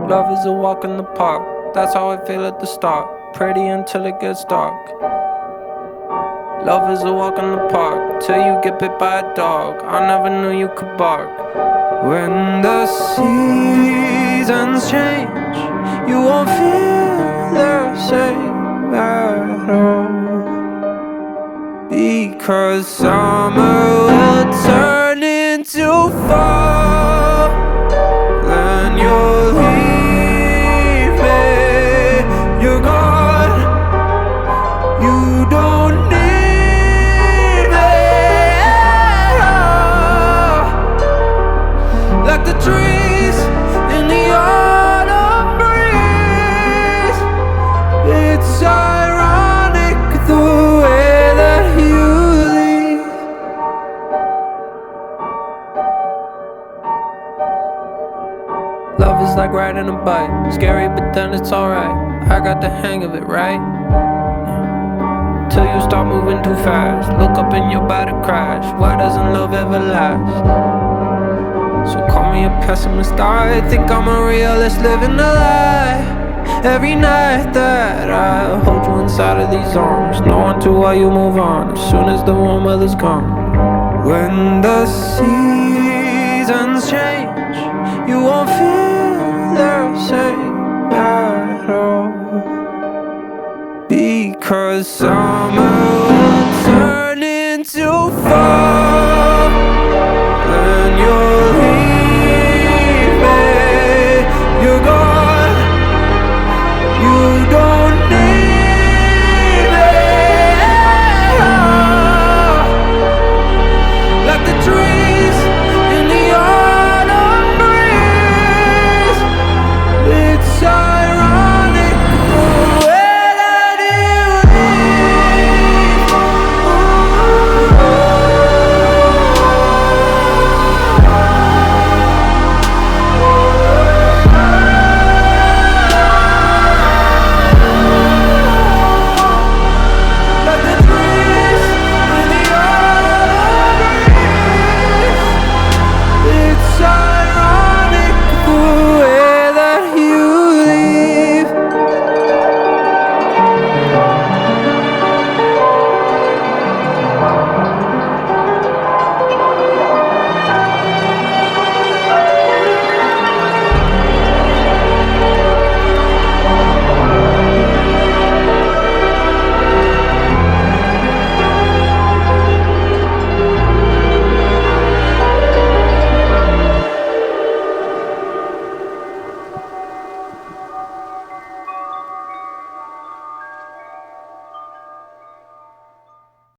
Love is a walk in the park, that's how I feel at the start. Pretty until it gets dark. Love is a walk in the park, till you get bit by a dog. I never knew you could bark. When the seasons change, you won't feel the same at all. Because summer will turn into fall, then you'll leave me. You're gone, you don't need me at all. Like the trees in the autumn breeze, it's ironic the way that you leave. Love is like riding a bike, scary but then it's alright. I got the hang of it, right? Till you start moving too fast, look up and you're about to crash. Why doesn't love ever last? So call me a pessimist, I think I'm a realist living a lie. Every night that I hold you inside of these arms, knowing to why you move on as soon as the warm weather's gone. When the seasons change, you won't feel the same at all. Because summer will turn into fall.